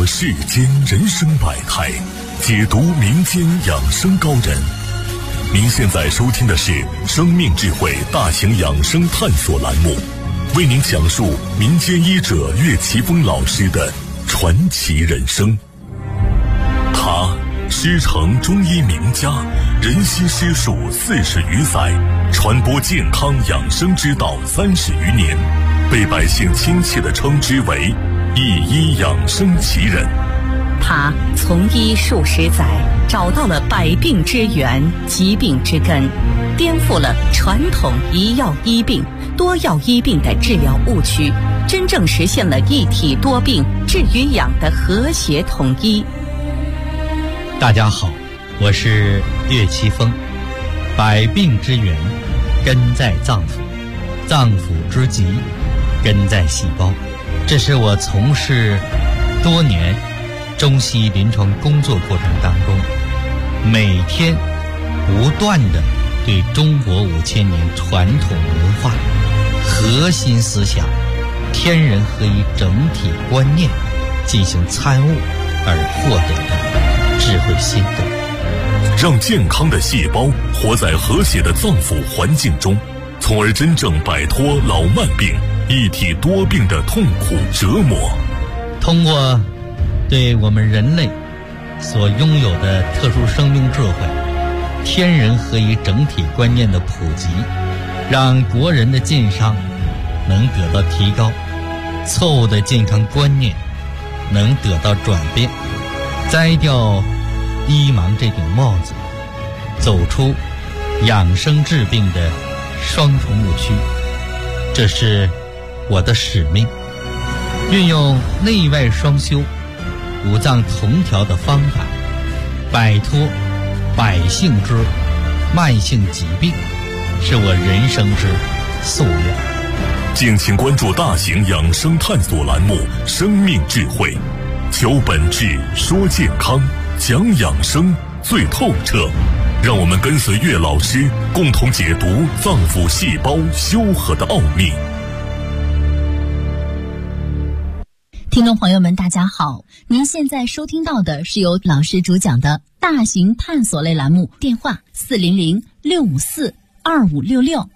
世间人生百态，解读民间养生高人。您现在收听的是生命智慧大型养生探索栏目，为您讲述民间医者岳奇峰老师的传奇人生。他师承中医名家，人悉师术40余载，传播健康养生之道30余年，被百姓亲切地称之为一医养生奇人。 他从医数十载，找到了百病之源、疾病之根，颠覆了传统一药医病、多药医病的治疗误区，真正实现了一体多病治与养的和谐统一。 大家好，我是岳奇峰。百病之源根在脏腑，脏腑之疾根在细胞。这是我从事多年中西医临床工作过程当中，每天不断的对中国5000年传统文化、核心思想、天人合一整体观念进行参悟而获得的智慧心得， 让健康的细胞活在和谐的脏腑环境中，从而真正摆脱老慢病、一体多病的痛苦折磨。 通过对我们人类所拥有的特殊生命智慧、天人合一整体观念的普及，让国人的健康能得到提高，错误的健康观念能得到转变，摘掉医盲这顶帽子，走出养生治病的双重误区。这是我的使命，运用内外双修、五脏同调的方法，摆脱百姓之慢性疾病，是我人生之夙愿。 敬请关注大型养生探索栏目《生命智慧》，求本质，说健康，讲养生最透彻。让我们跟随岳老师共同解读脏腑细胞修和的奥秘。 听众朋友们大家好，您现在收听到的是由老师主讲的大型探索类栏目，电话400-654-2566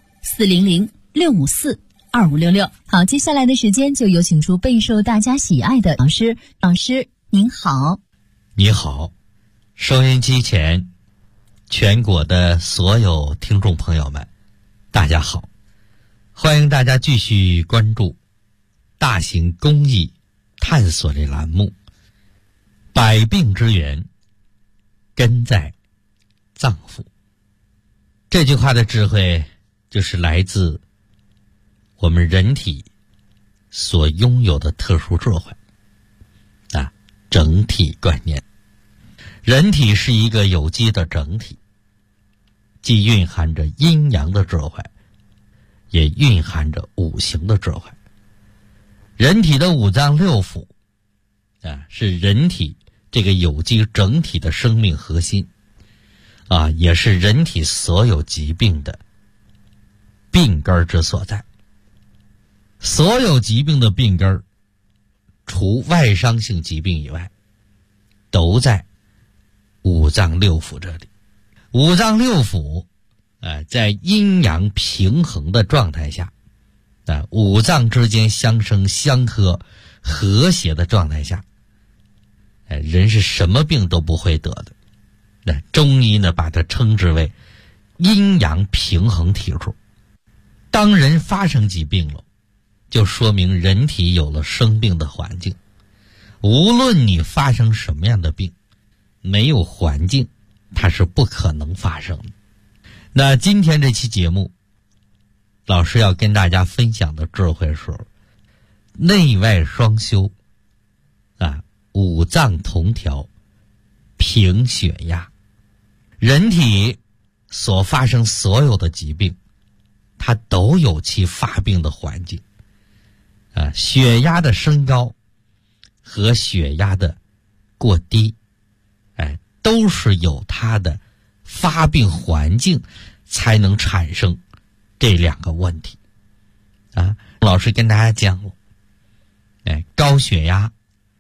400-654-2566。好，接下来的时间就有请出备受大家喜爱的老师。老师您好。 你好，收音机前全国的所有听众朋友们大家好，欢迎大家继续关注大型公益探索类栏目，百病之源根在脏腑。这句话的智慧就是来自我们人体所拥有的特殊智慧啊，整体观念。人体是一个有机的整体，既蕴含着阴阳的智慧，也蕴含着五行的智慧。人体的五脏六腑啊，是人体这个有机整体的生命核心啊，也是人体所有疾病的病根之所在。所有疾病的病根，除外伤性疾病以外，都在五脏六腑这里。五脏六腑在阴阳平衡的状态下，五脏之间相生相克和谐的状态下，人是什么病都不会得的。中医呢把它称之为阴阳平衡体质。当人发生疾病了，就说明人体有了生病的环境。无论你发生什么样的病，没有环境它是不可能发生的。那今天这期节目，老师要跟大家分享的智慧是内外双修啊，五脏同调，平血压。人体所发生所有的疾病，它都有其发病的环境啊，血压的升高和血压的过低，都是有它的发病环境才能产生这两个问题啊。老师跟大家讲过，高血压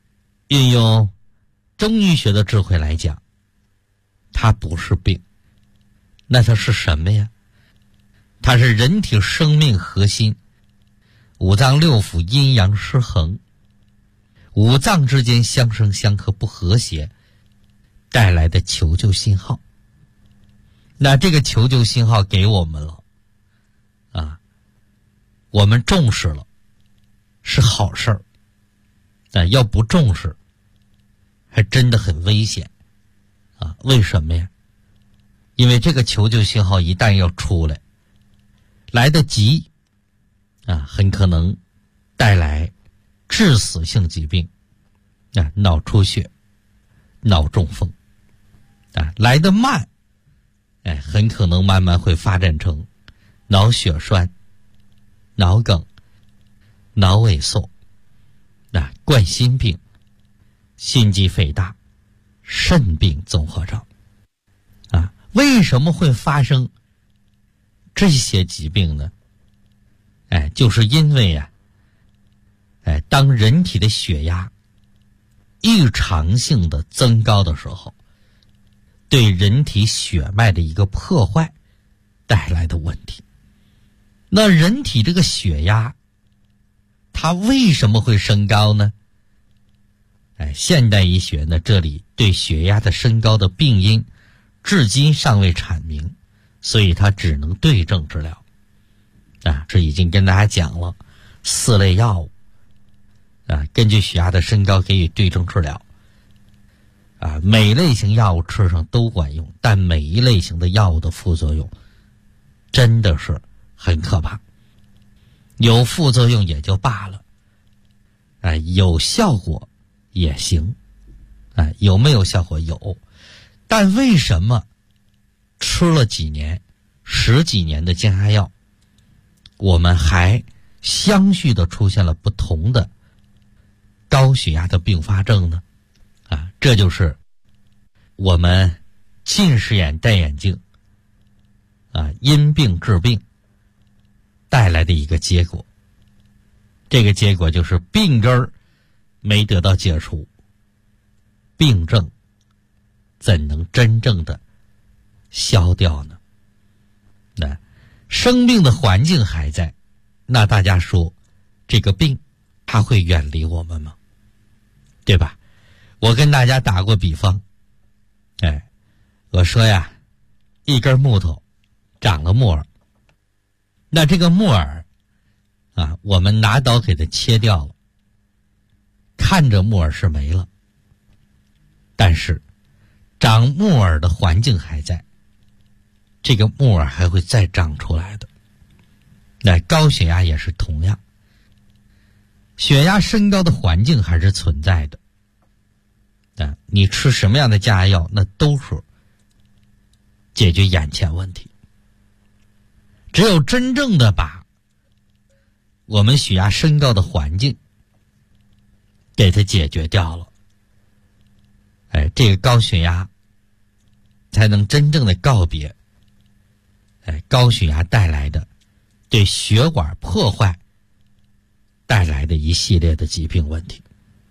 运用中医学的智慧来讲，它不是病，那它是什么呀？它是人体生命核心，五脏六腑阴阳失衡，五脏之间相生相克不和谐带来的求救信号。那这个求救信号给我们了啊，我们重视了是好事儿，但要不重视还真的很危险啊！为什么呀？因为这个求救信号一旦要出来，来得及啊，很可能带来致死性疾病啊，脑出血、脑中风啊；来得慢，很可能慢慢会发展成脑血栓、脑梗、脑萎缩啊、冠心病、心肌肥大、肾病综合征啊。为什么会发生这些疾病呢？就是因为啊，当人体的血压异常性的增高的时候，对人体血脉的一个破坏带来的问题。那人体这个血压它为什么会升高呢？现代医学呢，这里对血压的升高的病因至今尚未阐明，所以它只能对症治疗啊。这已经跟大家讲了4类药物啊，根据血压的升高给予对症治疗啊。每类型药物吃上都管用，但每一类型的药物的副作用真的是很可怕。有副作用也就罢了有效果也行有没有效果？有。但为什么吃了几年、10几年的降压药，我们还相续的出现了不同的高血压的并发症呢？这就是我们近视眼戴眼镜因病治病带来的一个结果。这个结果就是病根儿没得到解除，病症怎能真正的消掉呢？那生病的环境还在，那大家说这个病它会远离我们吗？对吧？我跟大家打过比方，我说呀，一根木头长了木耳，那这个木耳我们拿刀给它切掉了，看着木耳是没了，但是长木耳的环境还在，这个木耳还会再长出来的。那高血压也是同样，血压升高的环境还是存在的你吃什么样的降压药，那都是解决眼前问题。只有真正的把我们血压升高的环境给它解决掉了，这个高血压才能真正的告别高血压带来的对血管破坏带来的一系列的疾病问题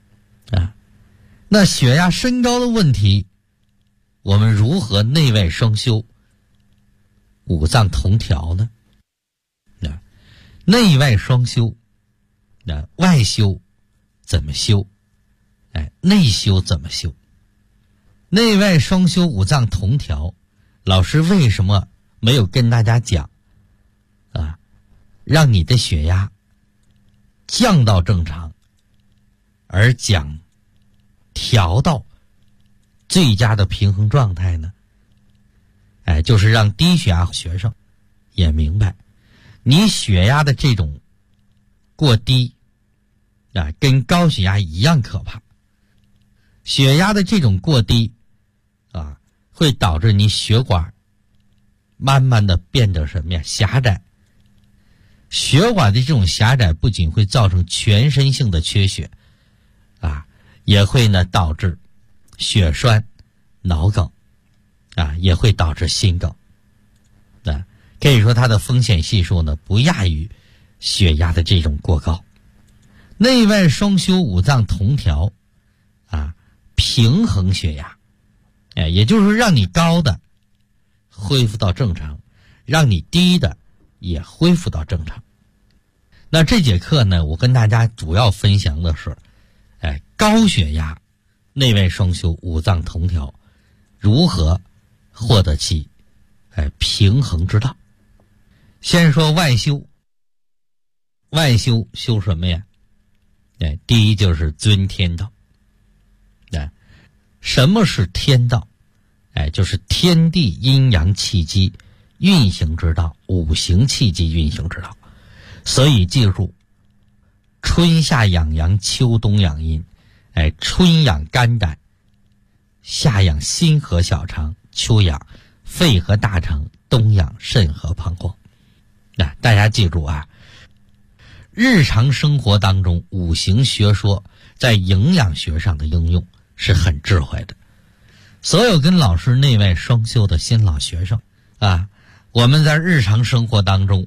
那血压升高的问题，我们如何内外双修、五脏同调呢？内外双修，外修怎么修？内修怎么修？内外双修、五脏同调，老师为什么没有跟大家讲让你的血压降到正常，而讲调到最佳的平衡状态呢？就是让低血压学生也明白，你血压的这种过低跟高血压一样可怕。血压的这种过低会导致你血管慢慢的变得什么呀？狭窄。血管的这种狭窄不仅会造成全身性的缺血也会呢导致血栓、脑梗也会导致心梗可以说它的风险系数呢不亚于血压的这种过高。内外双修、五脏同调平衡血压，也就是让你高的恢复到正常，让你低的也恢复到正常。那这节课呢，我跟大家主要分享的是，高血压内外双修五脏同调，如何获得其平衡之道。先说外修，外修修什么呀？第一就是尊天道。什么是天道？就是天地阴阳气机运行之道，五行气机运行之道。所以记住，春夏养阳，秋冬养阴。春养肝胆，夏养心和小肠，秋养肺和大肠，冬养肾和膀胱。大家记住啊，日常生活当中五行学说在营养学上的应用是很智慧的。所有跟老师内外双修的新老学生啊，我们在日常生活当中，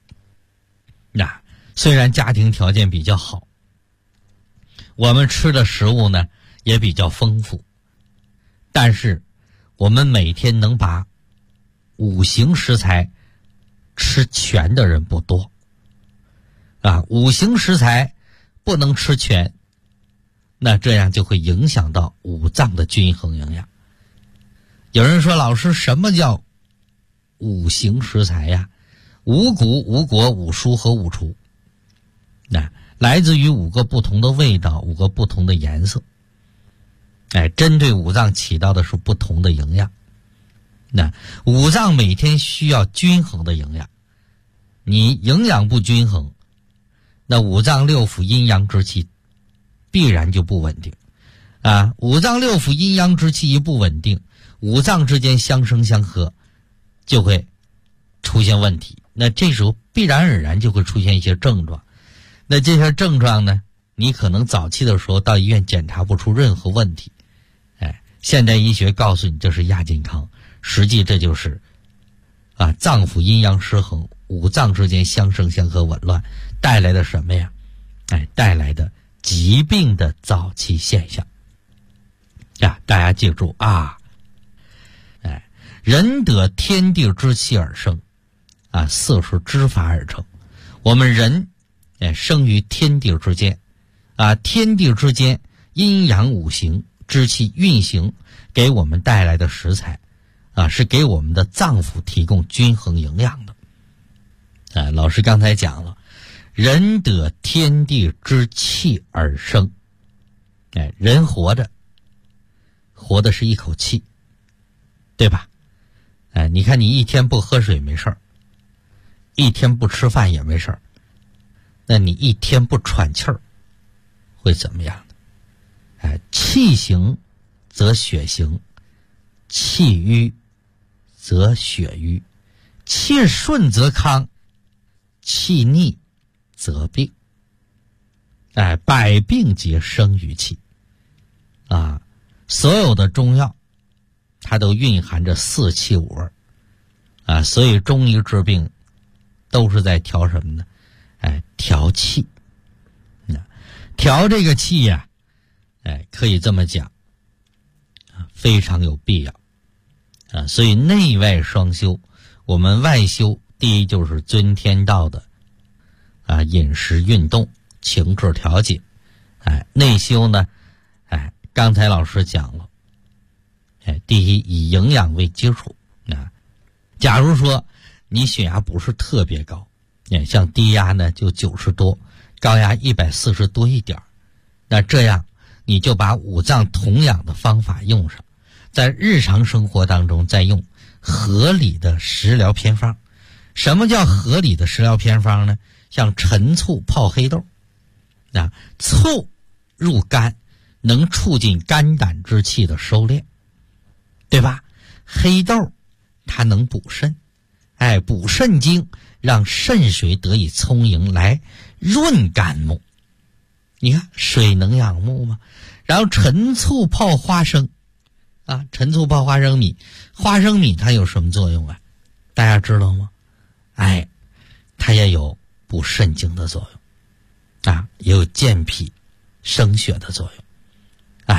虽然家庭条件比较好，我们吃的食物呢也比较丰富，但是我们每天能把五行食材吃全的人不多五行食材不能吃全，那这样就会影响到五脏的均衡营养。有人说，老师，什么叫五行食材呀？五谷、五果、五蔬和五除，来自于五个不同的味道，五个不同的颜色，针对五脏起到的是不同的营养。五脏每天需要均衡的营养，你营养不均衡，那五脏六腑阴阳之气必然就不稳定五脏六腑阴阳之气一不稳定，五脏之间相生相合，就会出现问题。那这时候必然而然就会出现一些症状。那这些症状呢，你可能早期的时候到医院检查不出任何问题，现代医学告诉你这是亚健康，实际这就是脏腑阴阳失衡，五脏之间相生相合紊乱带来的什么呀？带来的疾病的早期现象大家记住人得天地之气而生色是之法而成。我们人生于天地之间天地之间阴阳五行之气运行给我们带来的食材是给我们的脏腑提供均衡营养的老师刚才讲了，人得天地之气而生。人活的是一口气，对吧？你看你一天不喝水没事儿，一天不吃饭也没事儿，那你一天不喘气儿会怎么样呢？气行则血行，气瘀则血瘀，气顺则康，气逆则病。百病皆生于气所有的中药它都蕴含着四气五味所以中医治病都是在调什么呢？调气。调这个气呀可以这么讲非常有必要所以内外双修，我们外修第一就是尊天道的饮食运动情志调节。内修呢刚才老师讲了第一以营养为基础假如说你血压不是特别高，像低压呢就90多，高压140多一点，那这样你就把五脏同养的方法用上，在日常生活当中再用合理的食疗偏方。什么叫合理的食疗偏方呢？像陈醋泡黑豆醋入肝能促进肝胆之气的收敛，对吧？黑豆它能补肾，补肾精，让肾水得以充盈，来润肝木。你看水能养木吗？然后陈醋泡花生陈醋泡花生米，花生米它有什么作用大家知道吗？它也有补肾精的作用也有健脾生血的作用。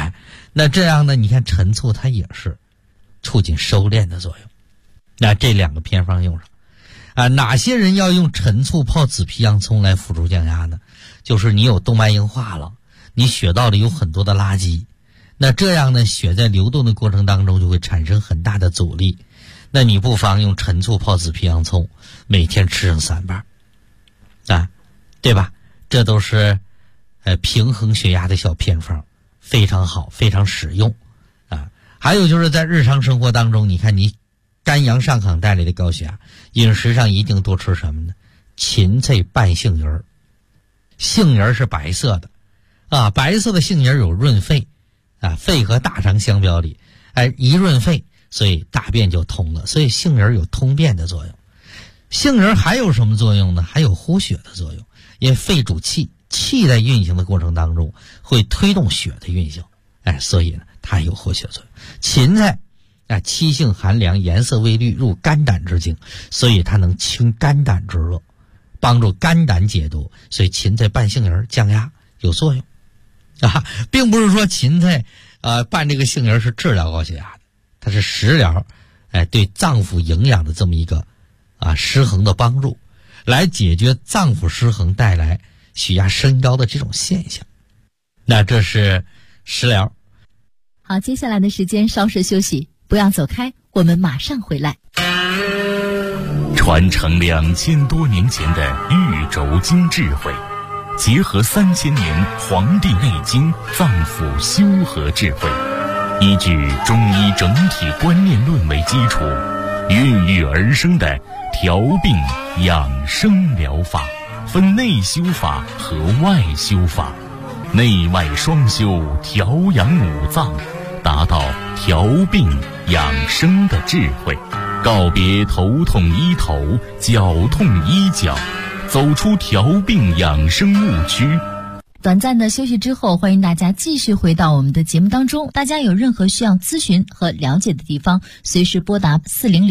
那这样呢，你看陈醋它也是促进收敛的作用。那这两个偏方用上啊，哪些人要用陈醋泡紫皮洋葱来辅助降压呢？就是你有动脉硬化了，你血道里有很多的垃圾，那这样呢，血在流动的过程当中就会产生很大的阻力。那你不妨用陈醋泡紫皮洋葱，每天吃上3瓣啊，对吧？这都是平衡血压的小偏方，非常好，非常实用啊。还有就是在日常生活当中，你看你肝阳上亢带来的高血压，饮食上一定多吃什么呢？芹菜拌杏仁儿。杏仁是白色的啊，白色的杏仁有润肺啊，肺和大肠相表里，一润肺，所以大便就通了，所以杏仁有通便的作用。杏仁还有什么作用呢？还有护血的作用，因为肺主气，气在运行的过程当中会推动血的运行，所以呢它有护血作用。芹菜七性寒凉，颜色微绿，入肝胆之经，所以它能清肝胆之热，帮助肝胆解毒，所以芹菜拌杏仁降压有作用啊，并不是说芹菜拌这个杏仁是治疗高血压的，它是食疗，对脏腑营养的这么一个失衡的帮助，来解决脏腑失衡带来血压升高的这种现象。那这是食疗。 好，接下来的时间稍事休息，不要走开，我们马上回来。 传承2000多年前的玉轴经智慧，结合3000年《黄帝内经》脏腑修和智慧，依据中医整体观念论为基础，孕育而生的调病养生疗法，分内修法和外修法，内外双修，调养五脏，达到调病养生的智慧，告别头痛医头，脚痛医脚，走出调病养生误区。 短暂的休息之后，欢迎大家继续回到我们的节目当中。大家有任何需要咨询和了解的地方，随时拨打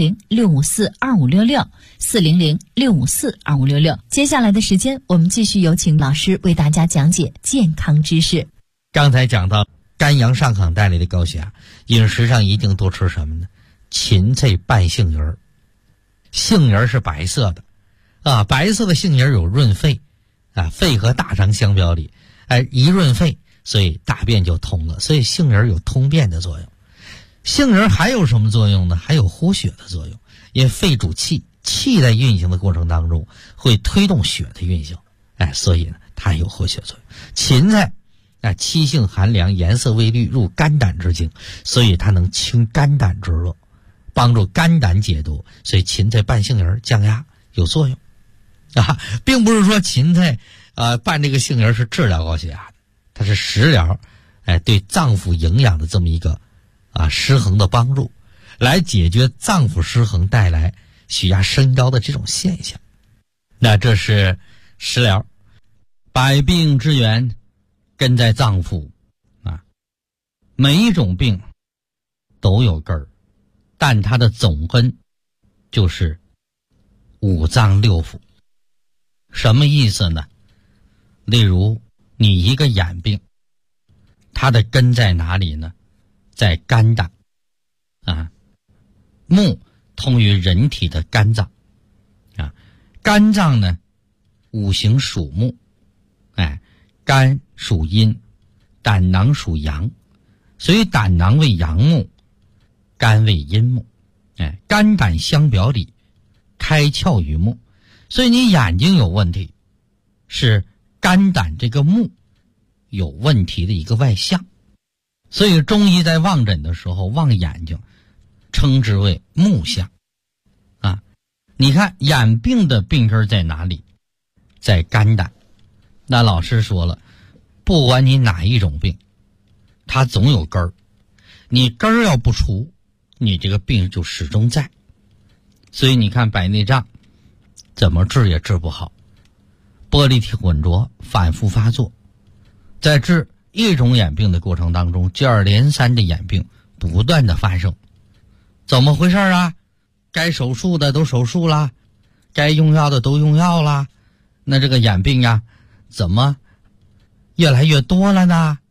400-654-2566 400-654-2566。接下来的时间，我们继续有请老师为大家讲解健康知识。 刚才讲到肝阳上亢带来的高血压，饮食上一定多吃什么呢？芹菜拌杏仁儿。杏仁是白色的啊，白色的杏仁有润肺啊，肺和大肠相表里，一润肺，所以大便就通了，所以杏仁有通便的作用。杏仁还有什么作用呢？还有护血的作用，因为肺主气，气在运行的过程当中会推动血的运行，所以呢它有护血作用。芹菜七性寒凉，颜色微绿，入肝胆之经，所以它能清肝胆之热，帮助肝胆解毒，所以芹菜拌杏仁降压有作用啊，并不是说芹菜拌这个杏仁是治疗高血压的，它是食疗，对脏腑营养的这么一个失衡的帮助，来解决脏腑失衡带来血压升高的这种现象。那这是食疗。百病之源根在脏腑啊，每一种病都有根儿，但它的总根就是五脏六腑。什么意思呢？例如你一个眼病，它的根在哪里呢？在肝胆啊。目通于人体的肝脏啊，肝脏呢五行属木，肝属阴，胆囊属阳，所以胆囊为阳木，肝为阴木，肝胆相表里，开窍于目，所以你眼睛有问题，是肝胆这个木有问题的一个外象。所以中医在望诊的时候望眼睛称之为目象啊。你看眼病的病根在哪里？在肝胆。那老师说了，不管你哪一种病，它总有根儿，你根儿要不除，你这个病就始终在。所以你看白内障怎么治也治不好，玻璃体混浊反复发作，在治一种眼病的过程当中，接二连三的眼病不断的发生。怎么回事啊？该手术的都手术了，该用药的都用药了，那这个眼病呀怎么越来越多了呢？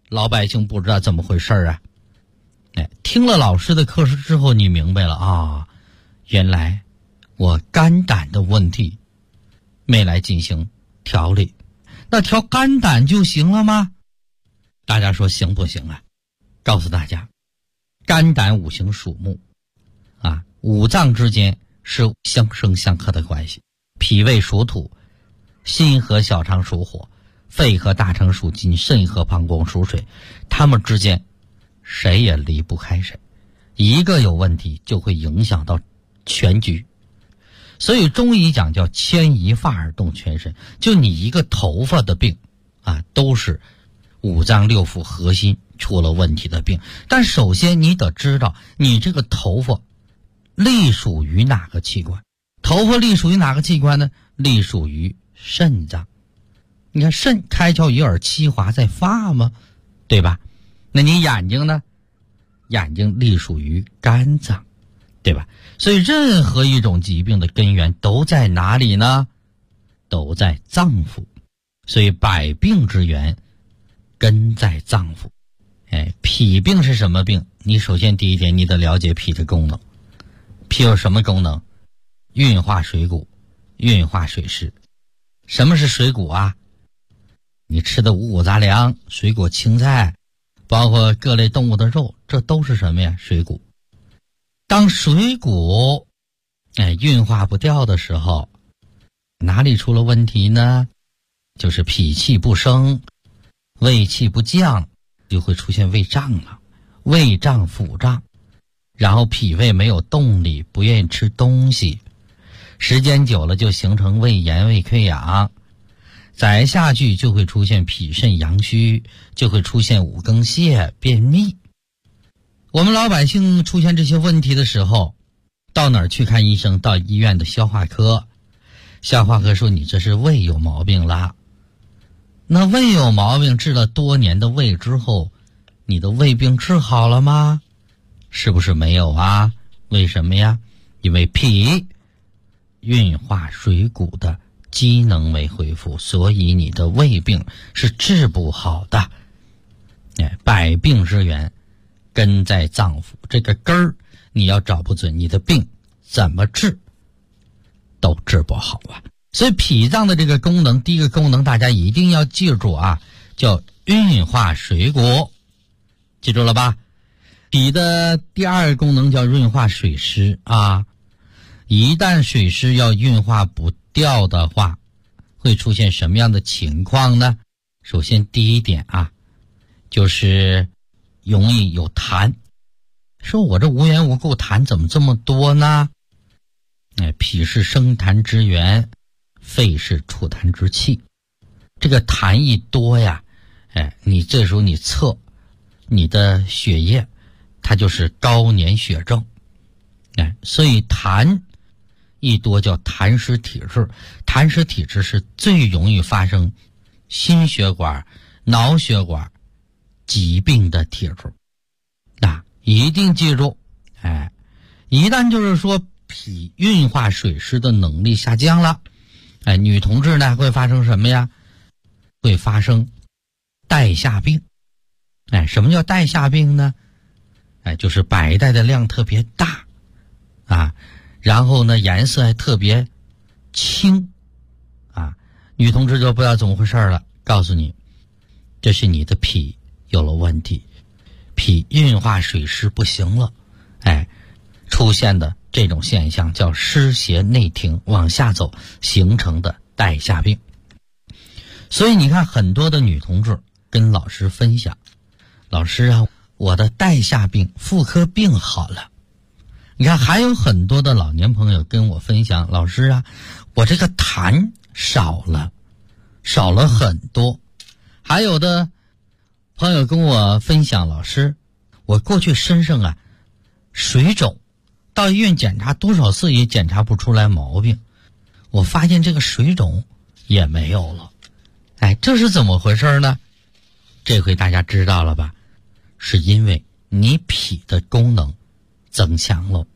老百姓不知道怎么回事啊。听了老师的课时之后，你明白了啊，原来我肝胆的问题没来进行调理，那调肝胆就行了吗？大家说行不行啊？告诉大家，肝胆五行属木啊，五脏之间是相生相克的关系。脾胃属土，心和小肠属火，肺和大肠属金，肾和膀胱属水，它们之间谁也离不开谁，一个有问题就会影响到全局。所以中医讲叫牵一发而动全身，就你一个头发的病啊，都是五脏六腑核心出了问题的病。但首先你得知道你这个头发隶属于哪个器官。头发隶属于哪个器官呢？隶属于肾脏。你看肾开窍于耳，七华在发嘛，对吧？那你眼睛呢？眼睛隶属于肝脏，对吧？所以任何一种疾病的根源都在哪里呢？都在脏腑。所以百病之源根在脏腑。脾病是什么病？你首先第一点，你得了解脾的功能。脾有什么功能？运化水谷，运化水湿。什么是水谷啊？你吃的五谷杂粮、水果、青菜，包括各类动物的肉，这都是什么呀？水谷。当水谷运化不掉的时候，哪里出了问题呢？就是脾气不升，胃气不降，就会出现胃胀了，胃胀腹胀，然后脾胃没有动力，不愿意吃东西，时间久了就形成胃炎、胃溃疡，再下去就会出现脾肾阳虚，就会出现五更泻、便秘。我们老百姓出现这些问题的时候，到哪儿去看医生？到医院的消化科。消化科说你这是胃有毛病啦。那胃有毛病，治了多年的胃之后，你的胃病治好了吗？是不是没有啊？为什么呀？因为脾运化水谷的机能没恢复，所以你的胃病是治不好的。百病之源根在脏腑，这个根儿你要找不准，你的病怎么治都治不好啊。所以脾脏的这个功能，第一个功能大家一定要记住啊，叫运化水谷，记住了吧？脾的第二个功能叫运化水湿啊。一旦水湿要运化不掉的话，会出现什么样的情况呢？首先第一点啊，就是容易有痰。说我这无缘无故痰怎么这么多呢？脾是生痰之源，肺是储痰之器。这个痰一多呀，你这时候你测你的血液，它就是高粘血症。所以痰一多叫痰湿体质。痰湿体质是最容易发生心血管、脑血管疾病的体质。一定记住，一旦就是说脾运化水湿的能力下降了，女同志呢会发生什么呀？会发生带下病。什么叫带下病呢？就是白带的量特别大啊，然后呢颜色还特别青啊，女同志就不知道怎么回事了。告诉你，这是你的脾有了问题，脾运化水湿不行了，出现的这种现象叫湿邪内停，往下走形成的带下病。所以你看很多的女同志跟老师分享，老师啊，我的带下病、妇科病好了。你看还有很多的老年朋友跟我分享，老师啊，我这个痰少了很多。还有的朋友跟我分享，老师，我过去身上啊水肿，到医院检查多少次也检查不出来毛病，我发现这个水肿也没有了。这是怎么回事呢？这回大家知道了吧？是因为你脾的功能增强了。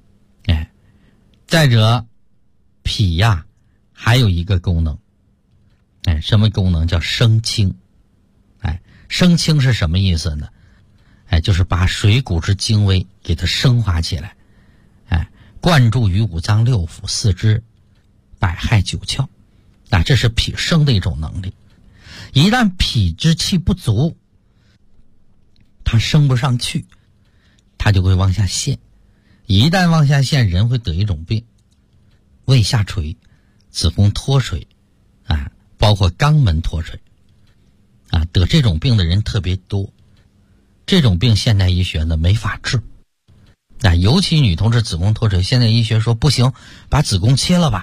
再者，脾呀还有一个功能，什么功能？叫生清。 升清是什么意思呢？就是把水谷之精微给它升华起来，灌注于五脏六腑四肢百骸九窍，这是脾升的一种能力。一旦脾之气不足，它升不上去，它就会往下陷。一旦往下陷，人会得一种病，胃下垂、子宫脱水包括肛门脱水得这种病的人特别多。这种病现代医学呢没法治尤其女同志子宫脱水，现在医学说不行，把子宫切了吧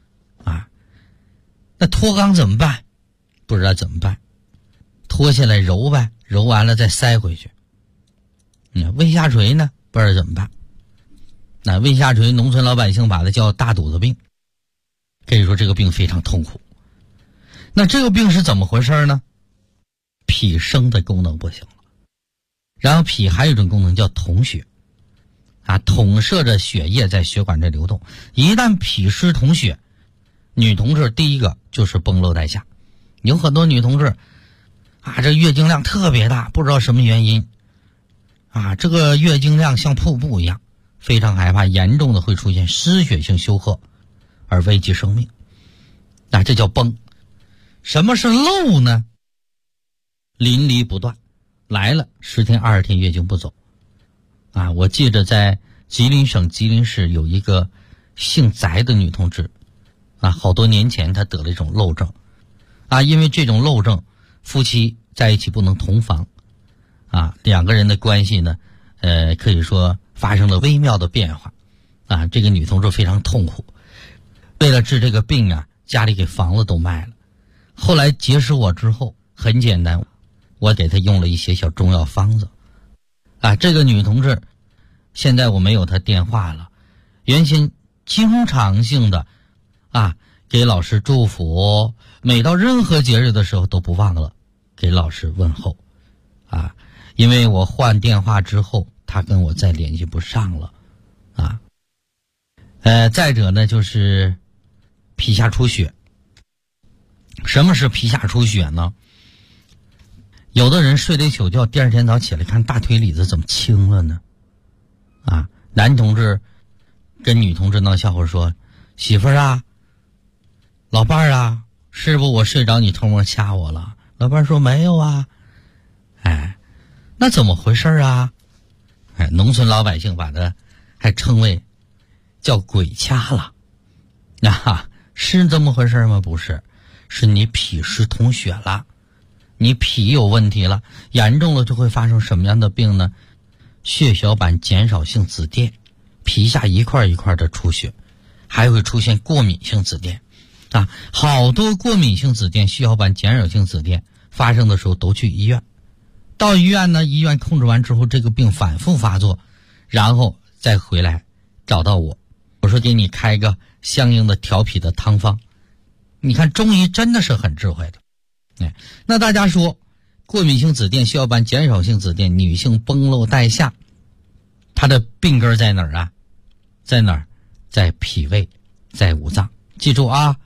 那脱肛怎么办？不知道怎么办，脱下来揉呗，揉完了再塞回去。胃下垂呢不知道怎么办。胃下垂农村老百姓把它叫大肚子病，可以说这个病非常痛苦。那这个病是怎么回事呢？脾升的功能不行了，然后脾还有一种功能叫统血统摄着血液在血管这流动。一旦脾湿统血，女同志第一个就是崩漏带下。有很多女同志这月经量特别大，不知道什么原因这个月经量像瀑布一样，非常害怕，严重的会出现失血性休克而危及生命这叫崩。什么是漏呢？淋漓不断，来了10天20天月经不走我记得在吉林省吉林市有一个姓翟的女同志好多年前她得了一种漏症因为这种漏症，夫妻在一起不能同房两个人的关系呢可以说发生了微妙的变化这个女同志非常痛苦。为了治这个病家里给房子都卖了。后来结识我之后很简单，我给她用了一些小中药方子这个女同志现在我没有她电话了，原先经常性的给老师祝福，每到任何节日的时候都不忘了给老师问候因为我换电话之后她跟我再联系不上了再者呢就是皮下出血。什么是皮下出血呢？有的人睡了一宿觉，第二天早起来看大腿里子怎么青了呢男同志跟女同志闹笑话说，媳妇儿老伴儿是不我睡着你偷摸掐我了？老伴儿说没有那怎么回事农村老百姓把它还称为叫鬼掐了是这么回事吗？不是，是你脾湿统血了，你脾有问题了，严重了就会发生什么样的病呢？血小板减少性紫癜，皮下一块一块的出血，还会出现过敏性紫癜好多过敏性紫癜、血小板减少性紫癜发生的时候都去医院，到医院呢，医院控制完之后这个病反复发作，然后再回来找到我说给你开个相应的调脾的汤方。你看中医真的是很智慧的那大家说过敏性紫癜、血小板减少性紫癜、女性崩漏带下，它的病根在哪儿在哪儿？在脾胃，在五脏。记住